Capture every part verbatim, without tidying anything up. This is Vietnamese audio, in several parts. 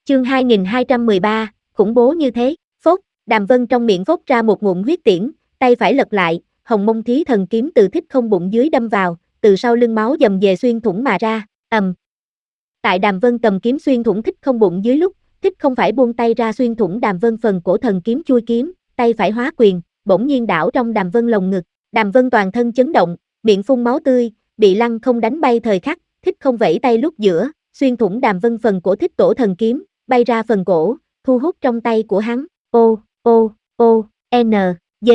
Chương hai nghìn hai trăm mười ba, khủng bố như thế. Phốt, Đàm Vân trong miệng phốt ra một ngụm huyết tiễn, tay phải lật lại, Hồng Mông Thí Thần kiếm từ Thích Không bụng dưới đâm vào, từ sau lưng máu dầm dề xuyên thủng mà ra. Ầm. Tại Đàm Vân cầm kiếm xuyên thủng Thích Không bụng dưới lúc, Thích Không phải buông tay ra xuyên thủng Đàm Vân phần cổ thần kiếm chui kiếm, tay phải hóa quyền, bỗng nhiên đảo trong Đàm Vân lồng ngực. Đàm Vân toàn thân chấn động, miệng phun máu tươi, bị Lăng Không đánh bay thời khắc, Thích Không vẫy tay lúc giữa, xuyên thủng Đàm Vân phần cổ Thích Tổ thần kiếm, bay ra phần cổ, thu hút trong tay của hắn. Ô, ô, ô, n, d.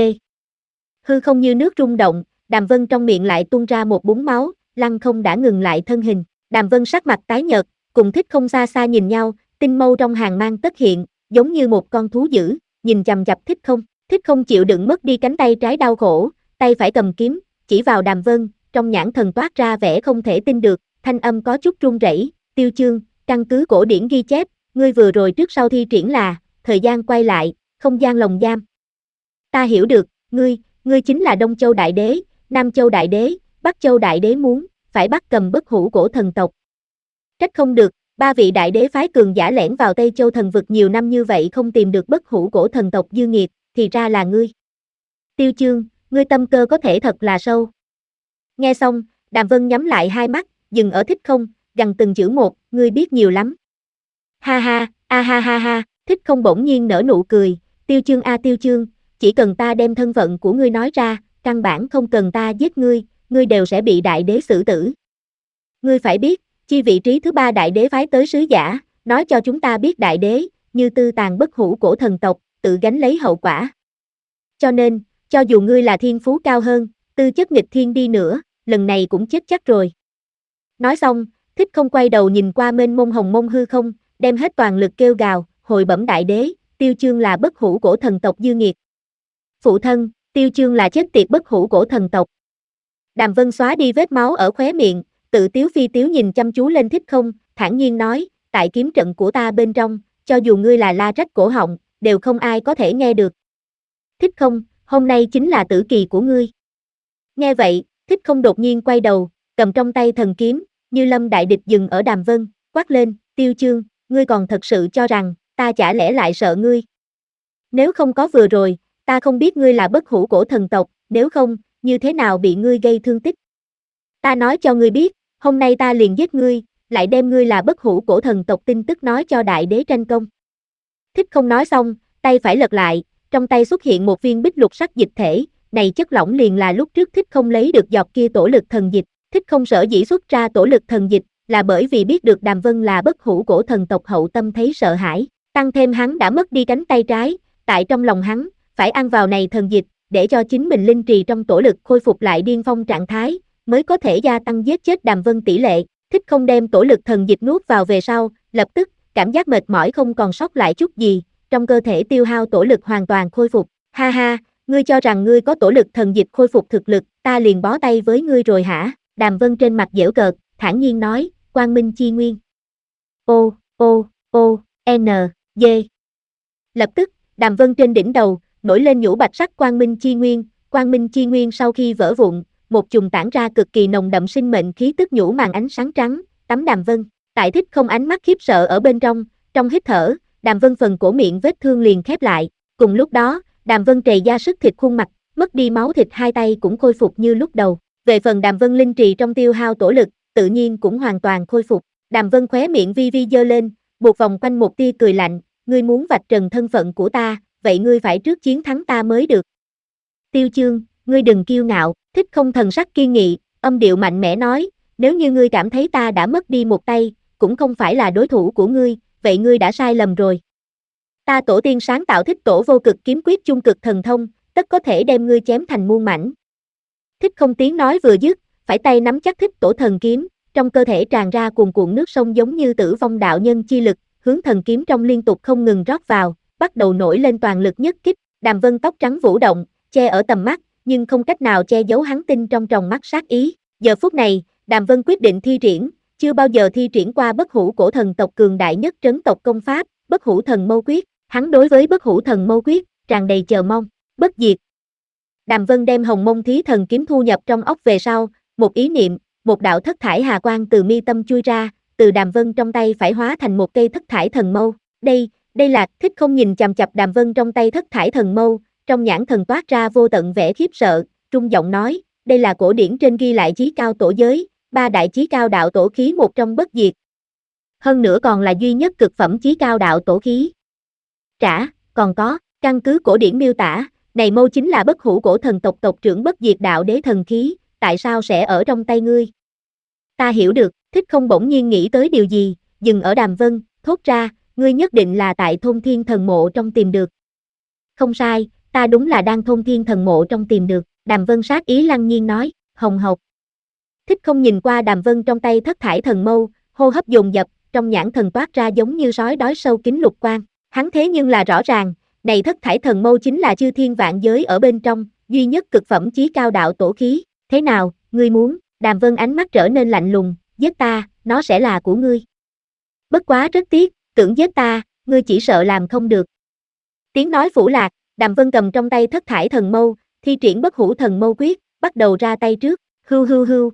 Hư không như nước rung động, Đàm Vân trong miệng lại tuôn ra một búng máu, Lăng Không đã ngừng lại thân hình. Đàm Vân sắc mặt tái nhợt, cùng Thích Không xa xa nhìn nhau, tinh mâu trong hàng mang tất hiện, giống như một con thú dữ, nhìn chằm chằm Thích Không. Thích Không chịu đựng mất đi cánh tay trái đau khổ, tay phải cầm kiếm, chỉ vào Đàm Vân, trong nhãn thần toát ra vẻ không thể tin được, thanh âm có chút run rẩy. Tiêu Chương, căn cứ cổ điển ghi chép, ngươi vừa rồi trước sau thi triển là, thời gian quay lại, không gian lồng giam. Ta hiểu được, ngươi, ngươi chính là Đông Châu Đại Đế, Nam Châu Đại Đế, Bắc Châu Đại Đế muốn, phải bắt cầm bất hủ cổ thần tộc. Trách không được, ba vị đại đế phái cường giả lẻn vào Tây Châu thần vực nhiều năm như vậy không tìm được bất hủ cổ thần tộc dư nghiệt, thì ra là ngươi. Tiêu Chương, ngươi tâm cơ có thể thật là sâu. Nghe xong, Đàm Vân nhắm lại hai mắt, dừng ở Thích Không, gằn từng chữ một, ngươi biết nhiều lắm. Ha ha, a ha ha ha, Thích Không bỗng nhiên nở nụ cười, Tiêu Chương a Tiêu Chương, chỉ cần ta đem thân phận của ngươi nói ra, căn bản không cần ta giết ngươi, ngươi đều sẽ bị đại đế xử tử. Ngươi phải biết, chi vị trí thứ ba đại đế phái tới sứ giả, nói cho chúng ta biết đại đế, như tư tàn bất hủ cổ thần tộc, tự gánh lấy hậu quả. Cho nên, cho dù ngươi là thiên phú cao hơn, tư chất nghịch thiên đi nữa, lần này cũng chết chắc rồi. Nói xong, Thích Không quay đầu nhìn qua mênh mông hồng mông hư không, đem hết toàn lực kêu gào, hồi bẩm đại đế, Tiêu Chương là bất hủ cổ thần tộc dư nghiệt. Phụ thân, Tiêu Chương là chết tiệt bất hủ cổ thần tộc. Đàm Vân xóa đi vết máu ở khóe miệng, tự tiếu phi tiếu nhìn chăm chú lên Thích Không, thản nhiên nói, tại kiếm trận của ta bên trong, cho dù ngươi là la rách cổ họng, đều không ai có thể nghe được. Thích Không, hôm nay chính là tử kỳ của ngươi. Nghe vậy, Thích Không đột nhiên quay đầu, cầm trong tay thần kiếm, như lâm đại địch dừng ở Đàm Vân, quát lên, Tiêu Chương, ngươi còn thật sự cho rằng, ta chả lẽ lại sợ ngươi. Nếu không có vừa rồi, ta không biết ngươi là bất hủ cổ thần tộc, nếu không, như thế nào bị ngươi gây thương tích. Ta nói cho ngươi biết, hôm nay ta liền giết ngươi, lại đem ngươi là bất hủ cổ thần tộc tin tức nói cho đại đế tranh công. Thích Không nói xong, tay phải lật lại, trong tay xuất hiện một viên bích lục sắc dịch thể, này chất lỏng liền là lúc trước Thích Không lấy được giọt kia tổ lực thần dịch. Thích Không sở dĩ xuất ra tổ lực thần dịch, là bởi vì biết được Đàm Vân là bất hủ cổ thần tộc hậu tâm thấy sợ hãi, tăng thêm hắn đã mất đi cánh tay trái, tại trong lòng hắn, phải ăn vào này thần dịch, để cho chính mình linh trì trong tổ lực khôi phục lại điên phong trạng thái, mới có thể gia tăng giết chết Đàm Vân tỷ lệ. Thích Không đem tổ lực thần dịch nuốt vào về sau, lập tức, cảm giác mệt mỏi không còn sót lại chút gì, trong cơ thể tiêu hao tổ lực hoàn toàn khôi phục. Ha ha, ngươi cho rằng ngươi có tổ lực thần dịch khôi phục thực lực, ta liền bó tay với ngươi rồi hả? Đàm Vân trên mặt giễu cợt, thản nhiên nói, Quang Minh Chi Nguyên. Ô, ô, ô, n, d. Lập tức, Đàm Vân trên đỉnh đầu, nổi lên nhũ bạch sắc Quang Minh Chi Nguyên, Quang Minh Chi Nguyên sau khi vỡ vụn, một chùm tản ra cực kỳ nồng đậm sinh mệnh khí tức nhũ màn ánh sáng trắng, tắm Đàm Vân. Tại Thích Không ánh mắt khiếp sợ ở bên trong, trong hít thở, Đàm Vân phần cổ miệng vết thương liền khép lại, cùng lúc đó, Đàm Vân trầy da sức thịt khuôn mặt, mất đi máu thịt hai tay cũng khôi phục như lúc đầu. Về phần Đàm Vân linh trì trong tiêu hao tổ lực, tự nhiên cũng hoàn toàn khôi phục. Đàm Vân khóe miệng vi vi giơ lên, buộc vòng quanh một tia cười lạnh, ngươi muốn vạch trần thân phận của ta, vậy ngươi phải trước chiến thắng ta mới được. Tiêu Chương, ngươi đừng kiêu ngạo. Thích Không thần sắc kiên nghị, âm điệu mạnh mẽ nói, nếu như ngươi cảm thấy ta đã mất đi một tay, cũng không phải là đối thủ của ngươi, vậy ngươi đã sai lầm rồi. Ta tổ tiên sáng tạo Thích Tổ vô cực kiếm quyết chung cực thần thông, tất có thể đem ngươi chém thành muôn mảnh. Thích Không tiếng nói vừa dứt, phải tay nắm chắc Thích Tổ thần kiếm, trong cơ thể tràn ra cuồn cuộn nước sông giống như tử vong đạo nhân chi lực, hướng thần kiếm trong liên tục không ngừng rót vào, bắt đầu nổi lên toàn lực nhất kích. Đàm Vân tóc trắng vũ động, che ở tầm mắt, nhưng không cách nào che giấu hắn tinh trong tròng mắt sát ý. Giờ phút này, Đàm Vân quyết định thi triển, chưa bao giờ thi triển qua bất hủ cổ thần tộc cường đại nhất trấn tộc công pháp, bất hủ thần mâu quyết. Hắn đối với bất hủ thần mâu quyết, tràn đầy chờ mong. Bất diệt. Đàm Vân đem Hồng Mông Thí Thần kiếm thu nhập trong óc về sau, một ý niệm, một đạo thất thải hà quang từ mi tâm chui ra, từ Đàm Vân trong tay phải hóa thành một cây thất thải thần mâu. Đây, đây là, thích không nhìn chằm chằm Đàm Vân trong tay thất thải thần mâu, trong nhãn thần toát ra vô tận vẻ khiếp sợ, trung giọng nói, đây là cổ điển trên ghi lại chí cao tổ giới, ba đại chí cao đạo tổ khí một trong bất diệt. Hơn nữa còn là duy nhất cực phẩm chí cao đạo tổ khí. Trả, còn có, căn cứ cổ điển miêu tả, này mâu chính là bất hủ cổ thần tộc tộc trưởng bất diệt đạo đế thần khí, tại sao sẽ ở trong tay ngươi? Ta hiểu được, thích không bỗng nhiên nghĩ tới điều gì, dừng ở Đàm Vân, thốt ra, ngươi nhất định là tại thôn thiên thần mộ trong tìm được. Không sai, ta đúng là đang thôn thiên thần mộ trong tìm được, Đàm Vân sát ý lăng nhiên nói, hồng hộc. Thích không nhìn qua Đàm Vân trong tay thất thải thần mâu, hô hấp dồn dập, trong nhãn thần toát ra giống như sói đói sâu kín lục quang, hắn thế nhưng là rõ ràng, này thất thải thần mâu chính là chư thiên vạn giới ở bên trong, duy nhất cực phẩm chí cao đạo tổ khí, thế nào, ngươi muốn, Đàm Vân ánh mắt trở nên lạnh lùng, giết ta, nó sẽ là của ngươi. Bất quá rất tiếc, tưởng giết ta, ngươi chỉ sợ làm không được. Tiếng nói phủ lạc, Đàm Vân cầm trong tay thất thải thần mâu, thi triển bất hủ thần mâu quyết, bắt đầu ra tay trước, hưu hưu hưu.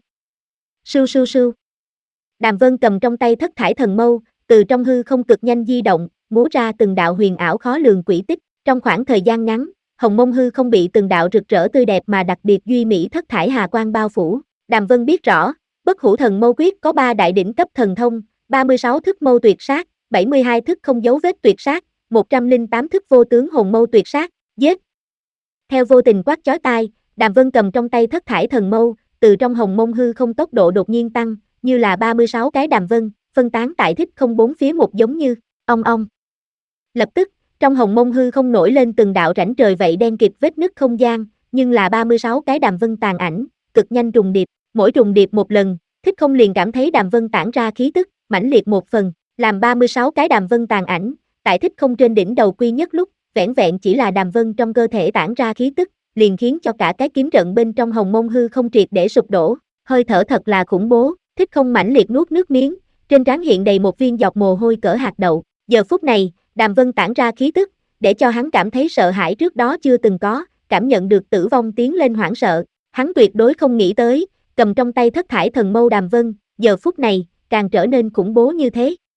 Sưu sưu sưu. Đàm Vân cầm trong tay thất thải thần mâu, từ trong hư không cực nhanh di động, múa ra từng đạo huyền ảo khó lường quỷ tích, trong khoảng thời gian ngắn, hồng mông hư không bị từng đạo rực rỡ tươi đẹp mà đặc biệt duy mỹ thất thải hà quang bao phủ. Đàm Vân biết rõ, bất hủ thần mâu quyết có ba đại đỉnh cấp thần thông, ba mươi sáu thức mâu tuyệt sát, bảy mươi hai thức không dấu vết tuyệt sát, một trăm lẻ tám thức vô tướng hồn mâu tuyệt sát, giết. Theo vô tình quát chói tai, Đàm Vân cầm trong tay thất thải thần mâu, từ trong hồng mông hư không tốc độ đột nhiên tăng, như là ba mươi sáu cái Đàm Vân, phân tán tại thích không bốn phía một giống như, ong ong. Lập tức, trong hồng mông hư không nổi lên từng đạo rãnh trời vậy đen kịt vết nứt không gian, nhưng là ba mươi sáu cái Đàm Vân tàn ảnh, cực nhanh trùng điệp, mỗi trùng điệp một lần, thích không liền cảm thấy Đàm Vân tản ra khí tức, mãnh liệt một phần, làm ba mươi sáu cái Đàm Vân tàn ảnh, tại thích không trên đỉnh đầu quy nhất lúc, vẻn vẹn chỉ là Đàm Vân trong cơ thể tản ra khí tức, liền khiến cho cả cái kiếm trận bên trong hồng mông hư không triệt để sụp đổ, hơi thở thật là khủng bố, thích không mãnh liệt nuốt nước miếng, trên trán hiện đầy một viên giọt mồ hôi cỡ hạt đậu, giờ phút này, Đàm Vân tản ra khí tức, để cho hắn cảm thấy sợ hãi trước đó chưa từng có, cảm nhận được tử vong tiến lên hoảng sợ, hắn tuyệt đối không nghĩ tới, cầm trong tay thất thải thần mâu Đàm Vân, giờ phút này, càng trở nên khủng bố như thế.